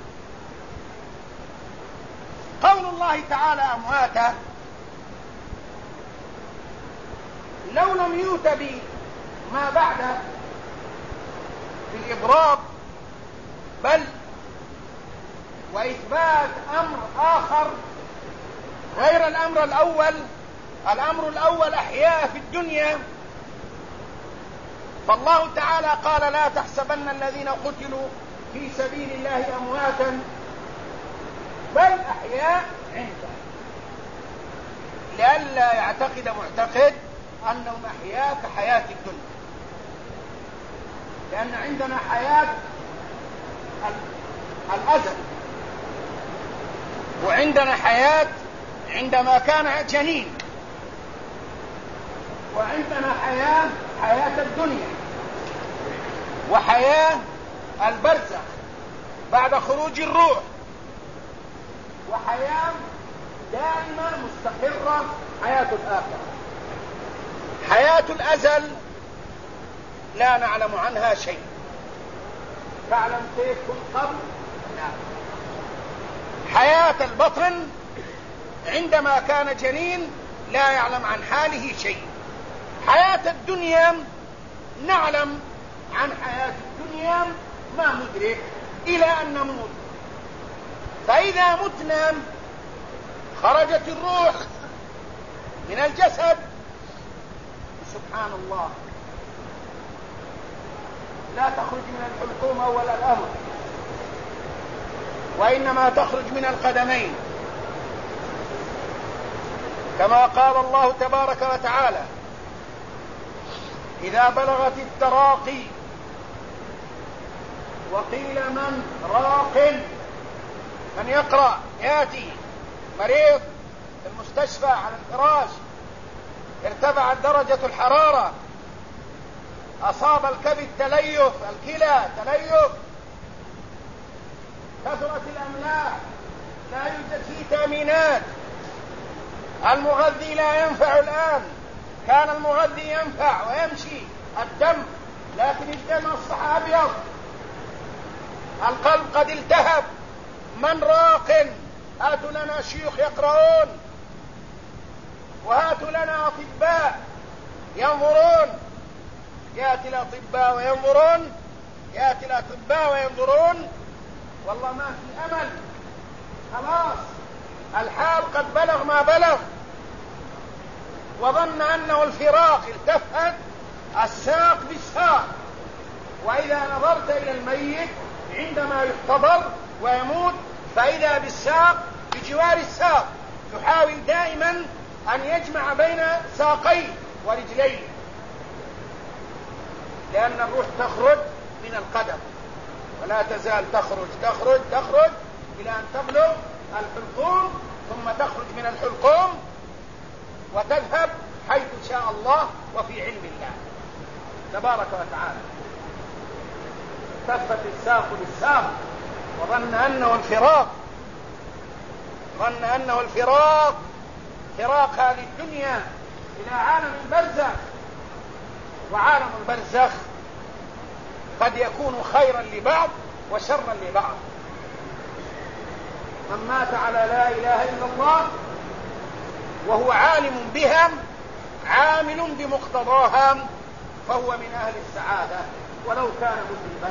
قول الله تعالى أمواتا لو لم يؤت بما بعده بالإضراب بل وإثبات أمر آخر غير الأمر الأول. الأمر الأول أحياء في الدنيا، فالله تعالى قال: لا تحسبن الذين قتلوا في سبيل الله أمواتا بل أحياء عنده، لئلا يعتقد معتقد أنهم أحياء كحياة الدنيا، لأن عندنا حياة الأزل، وعندنا حياة عندما كان جنين، وعندنا حياة الدنيا، وحياة البرزخ بعد خروج الروح، وحياة دائمة مستقرة حياة الآخرة. حياة الأزل لا نعلم عنها شيء. تعلم كيف كنت قبل؟ لا. حياة البطن عندما كان جنين لا يعلم عن حاله شيء. حياة الدنيا نعلم عن حياة الدنيا ما ندرك إلى أن نموت، فإذا متنا خرجت الروح من الجسد. سبحان الله، لا تخرج من الحلقوم أول الأمر، وإنما تخرج من القدمين، كما قال الله تبارك وتعالى: إذا بلغت التراقي وقيل من راق. من يقرأ يأتي مريض في المستشفى على الفراش، ارتفعت درجة الحرارة، أصاب الكبد تليف، الكلى تليف، كثرت الأملاح، لا يوجد فيه تأمينات، المغذي لا ينفع. الآن كان المغذي ينفع ويمشي الدم، لكن الدم أصبح أبيض، القلب قد التهب. من راق؟ هاتوا لنا شيوخ يقرؤون، وهاتوا لنا أطباء ينظرون. يأتي الأطباء وينظرون، يأتي الأطباء وينظرون، والله ما في أمل، خلاص الحال قد بلغ ما بلغ. وظن أنه الفراق، التفت الساق بالساق. وإذا نظرت إلى الميت عندما يحتضر ويموت فإذا بالساق بجوار الساق، يحاول دائما أن يجمع بين ساقيه ورجليه، لأن الروح تخرج من القدم ولا تزال تخرج إلى أن تبلغ الحلقوم، ثم تخرج من الحلقوم وتذهب حيث شاء الله وفي علم الله تبارك وتعالى. كفت الساق بالساق وظن أنه الفراق، فراق هذه الدنيا إلى عالم البرزخ. وعالم البرزخ قد يكون خيرا لبعض وشرا لبعض. من مات على لا إله إلا الله وهو عالم بها عامل بمقتضاها فهو من أهل السعادة ولو كان مذنبا،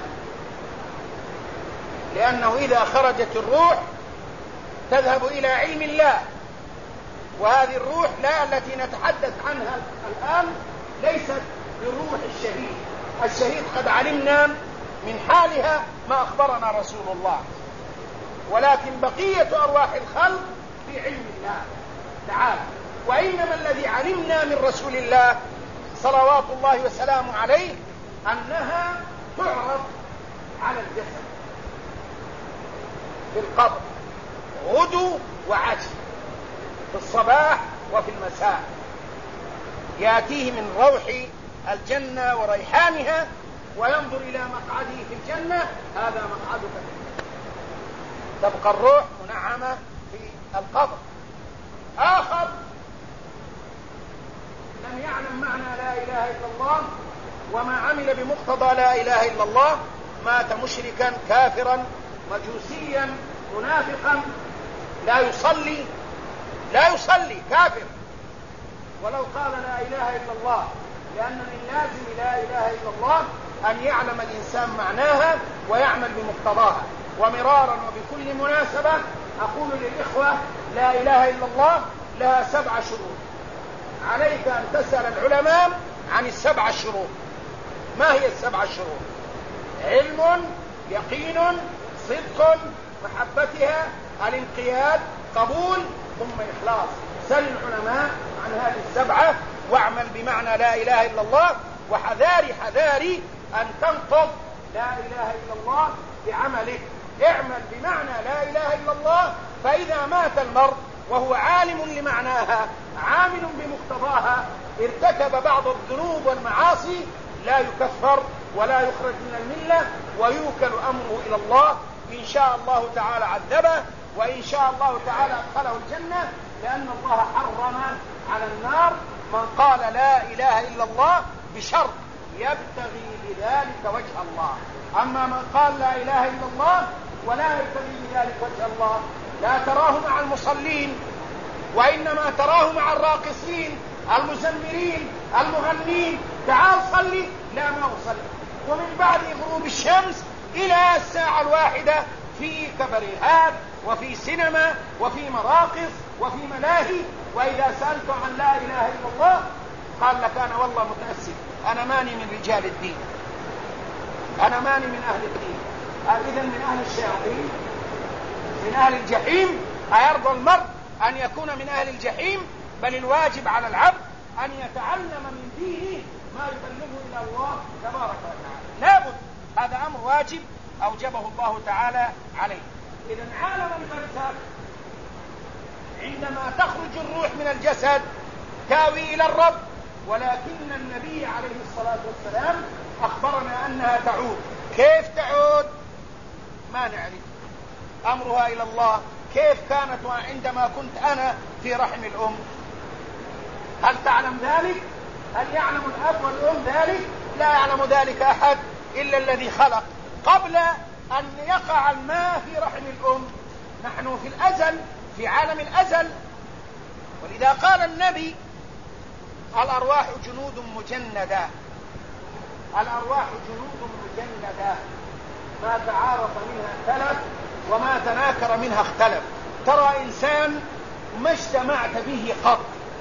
لأنه إذا خرجت الروح تذهب إلى علم الله. وهذه الروح لا التي نتحدث عنها الآن ليست للروح الشهيد قد علمنا من حالها ما أخبرنا رسول الله، ولكن بقية أرواح الخلق في علم الله تعالى. وإنما الذي علمنا من رسول الله صلوات الله وسلامه عليه أنها تعرض على الجسد في القبر غدو وعشي، في الصباح وفي المساء، يأتيه من روح الجنة وريحانها وينظر إلى مقعده في الجنة، هذا مقعدك في الجنة. تبقى الروح منعمة في القبر. آخر لم يعلم معنى لا إله إلا الله وما عمل بمقتضى لا إله إلا الله، مات مشركا كافرا مجوسيا منافقا، لا يصلي كافر ولو قال لا إله إلا الله، لأن من لازم لا إله إلا الله أن يعلم الإنسان معناها ويعمل بمقتضاها. ومرارا وبكل مناسبة أقول للإخوة لا إله إلا الله لها 7 شروط، عليك أن تسأل العلماء عن ال7 شروط. ما هي ال7 شروط؟ علم، يقين، صدق، محبتها، الانقياد، قبول، ثم إخلاص. سل العلماء عن هذه ال7 واعمل بمعنى لا إله إلا الله. وحذاري أن تنقض لا إله إلا الله بعملك. اعمل بمعنى لا إله إلا الله، فإذا مات المرء وهو عالم لمعناها عامل بمقتضاها ارتكب بعض الذنوب والمعاصي لا يكفر ولا يخرج من الملة، ويوكل أمره إلى الله. إن شاء الله تعالى عذبه، وإن شاء الله تعالى أدخله الجنة، لأن الله حرم على النار من قال لا إله إلا الله بشرط يبتغي بذلك وجه الله. أما من قال لا إله إلا الله ولا يبتغي بذلك وجه الله لا تراه مع المصلين، وإنما تراه مع الراقصين المزمرين المغنين. تعال صلي، لا ما أصلي. ومن بعد غروب الشمس إلى الساعة 1 في كبريهات وفي سينما وفي مراقص وفي ملاهي. وإذا سألت عن لا إله إلا الله قال لك أنا والله متأسف، أنا ماني من رجال الدين، أنا ماني من أهل الدين. إذن من أهل الشياطين، من أهل الجحيم. أيرضى المرء أن يكون من أهل الجحيم؟ بل الواجب على العبد أن يتعلم من دينه ما يبلغه إلى الله تبارك وتعالى. لابد، هذا أمر واجب أوجبه الله تعالى عليه. إذن عالم البرزخ عندما تخرج الروح من الجسد تاوي إلى الرب، ولكن النبي عليه الصلاة والسلام أخبرنا أنها تعود. كيف تعود؟ ما نعرف، أمرها إلى الله. كيف كانت عندما كنت أنا في رحم الأم؟ هل تعلم ذلك؟ هل يعلم الأب والأم ذلك؟ لا يعلم ذلك أحد إلا الذي خلق. قبل أن يقع الماء في رحم الأم نحن في الأزل، في عالم الأزل. ولذا قال النبي: الأرواح جنود مجندة، الأرواح جنود مجندة، ما تعارف منها اختلف وما تناكر منها اختلف. ترى إنسان ما اجتمعت به قط،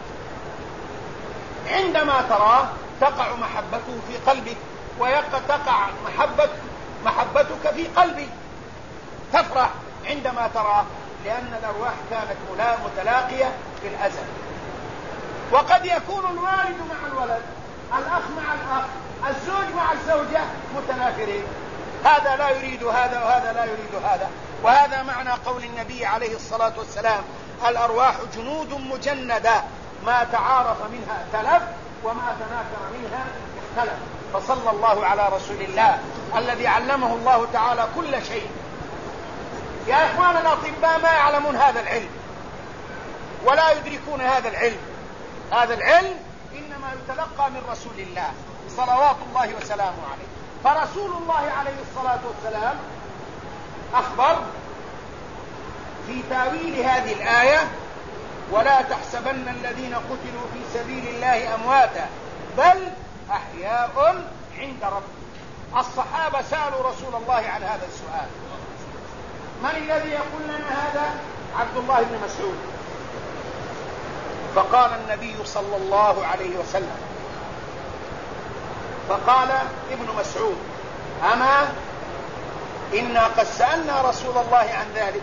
عندما تراه تقع محبته في قلبك، وتقع محبتك في قلبي، تفرح عندما تراه، لأن الأرواح كانت متلاقية في الأزل. وقد يكون الوالد مع الولد، الأخ مع الأخ، الزوج مع الزوجة متنافرين، هذا لا يريد هذا وهذا لا يريد هذا. وهذا معنى قول النبي عليه الصلاة والسلام: الأرواح جنود مجندة، ما تعارف منها ائتلف وما تناكر منها اختلف. فصلى الله على رسول الله الذي علمه الله تعالى كل شيء. يا إخوان الأطباء ما يعلمون هذا العلم ولا يدركون هذا العلم. هذا العلم إنما يتلقى من رسول الله صلوات الله وسلامه عليه. فرسول الله عليه الصلاة والسلام أخبر في تأويل هذه الآية: ولا تحسبن الذين قتلوا في سبيل الله أمواتا بل أحياء عند ربهم. الصحابة سألوا رسول الله عن هذا السؤال. من الذي يقول لنا هذا؟ عبد الله بن مسعود. فقال النبي صلى الله عليه وسلم، فقال ابن مسعود: أما إنا قد سألنا رسول الله عن ذلك،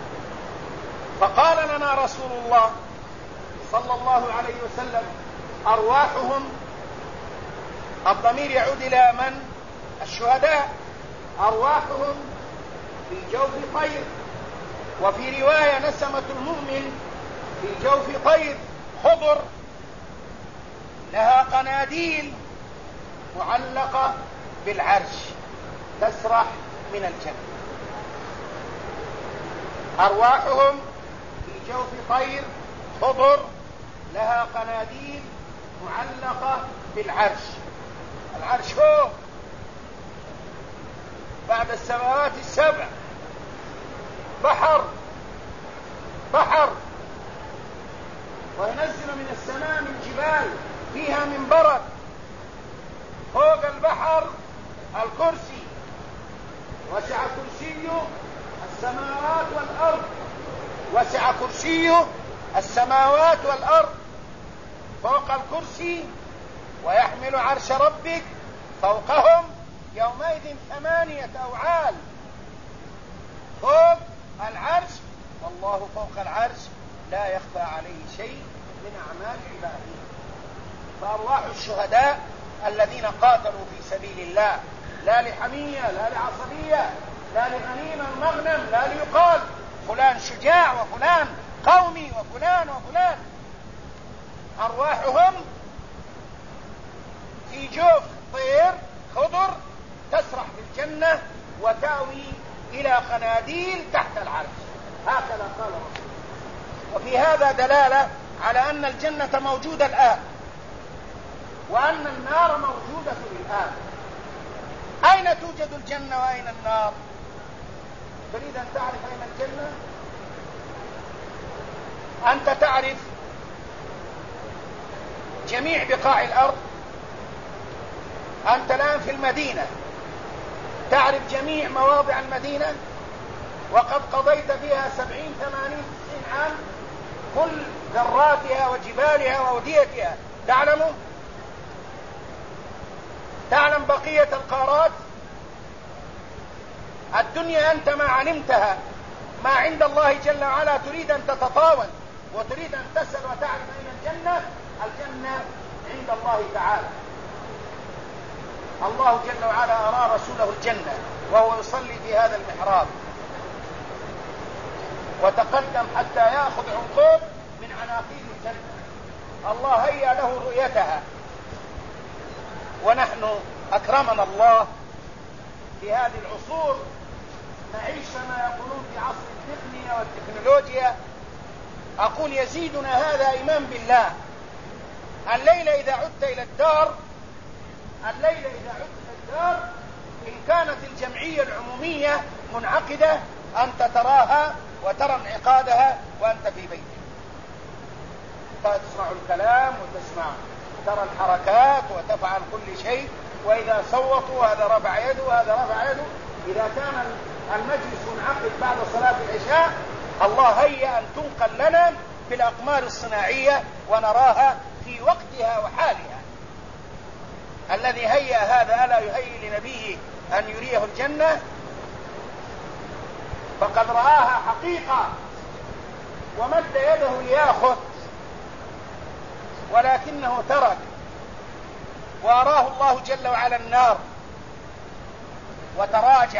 فقال لنا رسول الله صلى الله عليه وسلم: أرواحهم، الضمير يعود إلى من؟ الشهداء. أرواحهم في جوف طير، وفي رواية: نسمة المؤمن في جوف طير خضر لها قناديل معلقة بالعرش تسرح من الجنة. أرواحهم في جوف طير خضر لها قناديل معلقة بالعرش. العرش هو بعد السماوات السبع بحر، وينزل من السماء من جبال فيها من برد. فوق البحر الكرسي، وسع كرسيه السماوات والأرض، وسع كرسيه السماوات والأرض. فوق الكرسي: ويحمل عرش ربك فوقهم يومئذ 8 أوعال. فوق العرش، والله فوق العرش لا يخفى عليه شيء من أعمال عباده. فأرواح الشهداء الذين قاتلوا في سبيل الله، لا لحمية، لا لعصبية، لا لغنيمة مغنم، لا ليقال فلان شجاع وفلان قومي وفلان وفلان. أرواحهم في جوف طير خضر تسرح في الجنة وتأوي إلى قناديل تحت العرش. هكذا قال رسول. وفي هذا دلالة على أن الجنة موجودة الآن، وأن النار موجودة الآن. أين توجد الجنة وأين النار؟ تريد أن تعرف أين الجنة؟ أنت تعرف جميع بقاع الأرض. أنت الآن في المدينة، تعرف جميع مواضع المدينة؟ وقد قضيت فيها 70 80 90 عام، كل ذراتها وجبالها وأوديتها تعلم بقية القارات الدنيا أنت ما علمتها، ما عند الله جل وعلا تريد أن تتطاول وتريد أن تسأل وتعلم أين الجنة. الجنة عند الله تعالى. الله جل وعلا أرى رسوله الجنة وهو يصلي في هذا المحراب، وتقدم حتى يأخذ عنقود من عناقيد الجنة. الله هيأ له رؤيتها، ونحن أكرمنا الله في هذه العصور نعيش كما يقولون في عصر التقنية والتكنولوجيا. أقول يزيدنا هذا إيمان بالله. الليلة إذا عدت إلى الدار إن كانت الجمعية العمومية منعقدة أنت تراها وترى انعقادها وأنت في بيتك، تسمع الكلام وتسمع ترى الحركات وتفعل كل شيء. وإذا صوتوا هذا رفع يده وهذا رفع يده. إذا كان المجلس منعقد بعد صلاة العشاء الله هيأ أن تنقل لنا بالأقمار الصناعية ونراها في وقتها وحالها. الذي هيأ هذا ألا يهيئ لنبيه أن يريه الجنة؟ فقد رآها حقيقة ومد يده ليأخذ، ولكنه ترك، وأراه الله جل وعلا النار وتراجع،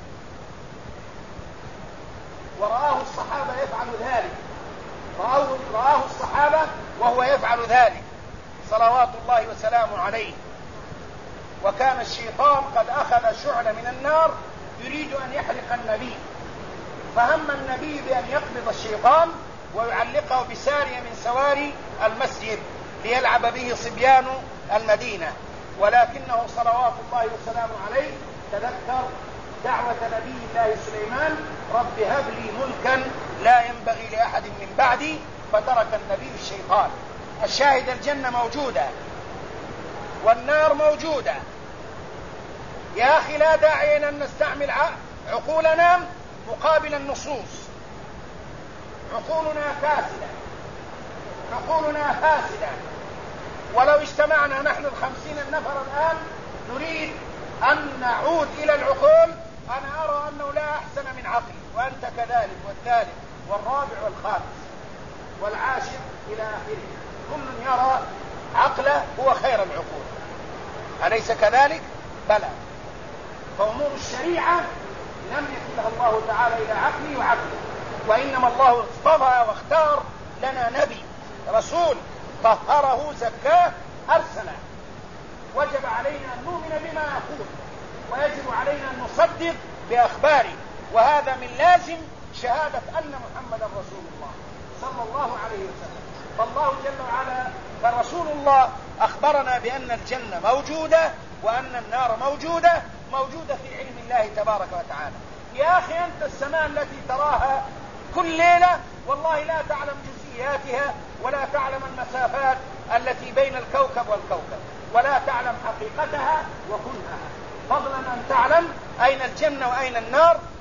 ورآه الصحابة يفعل ذلك، رآه الصحابة وهو يفعل ذلك صلوات الله وسلامه عليه. وكان الشيطان قد أخذ شعلة من النار يريد أن يحرق النبي، فهم النبي بأن يقبض الشيطان ويعلقه بسارية من سواري المسجد ليلعب به صبيان المدينة، ولكنه صلوات الله وسلامه عليه تذكر دعوة نبي الله سليمان: رب هب لي ملكا لا ينبغي لأحد من بعدي، فترك النبي الشيطان. الشاهد الجنة موجودة والنار موجودة. يا أخي لا داعي أن نستعمل عقولنا مقابل النصوص. عقولنا فاسدة. ولو اجتمعنا نحن 50 نفر الآن نريد أن نعود إلى العقول، أنا أرى أنه لا أحسن من عقلي، وأنت كذلك، والثالث والرابع والخامس والعاشر إلى آخره. كل يرى عقله هو خير العقول، أليس كذلك؟ بلى. فأمور الشريعة لم يكلها الله تعالى إلى عقلي وعقله، وإنما الله اصطفى واختار لنا نبي رسول طهره زكاه أرسله. وجب علينا أن نؤمن بما يقول، ويجب علينا أن نصدق بأخباره، وهذا من لازم شهادة أن محمدا رسول الله صلى الله عليه وسلم. فالله جل وعلا فرسول الله أخبرنا بأن الجنة موجودة وأن النار موجودة في علم الله تبارك وتعالى. يا أخي أنت السماء التي تراها كل ليلة والله لا تعلم جزئياتها، ولا تعلم المسافات التي بين الكوكب والكوكب، ولا تعلم حقيقتها وكنها، فضلا أن تعلم أين الجنة وأين النار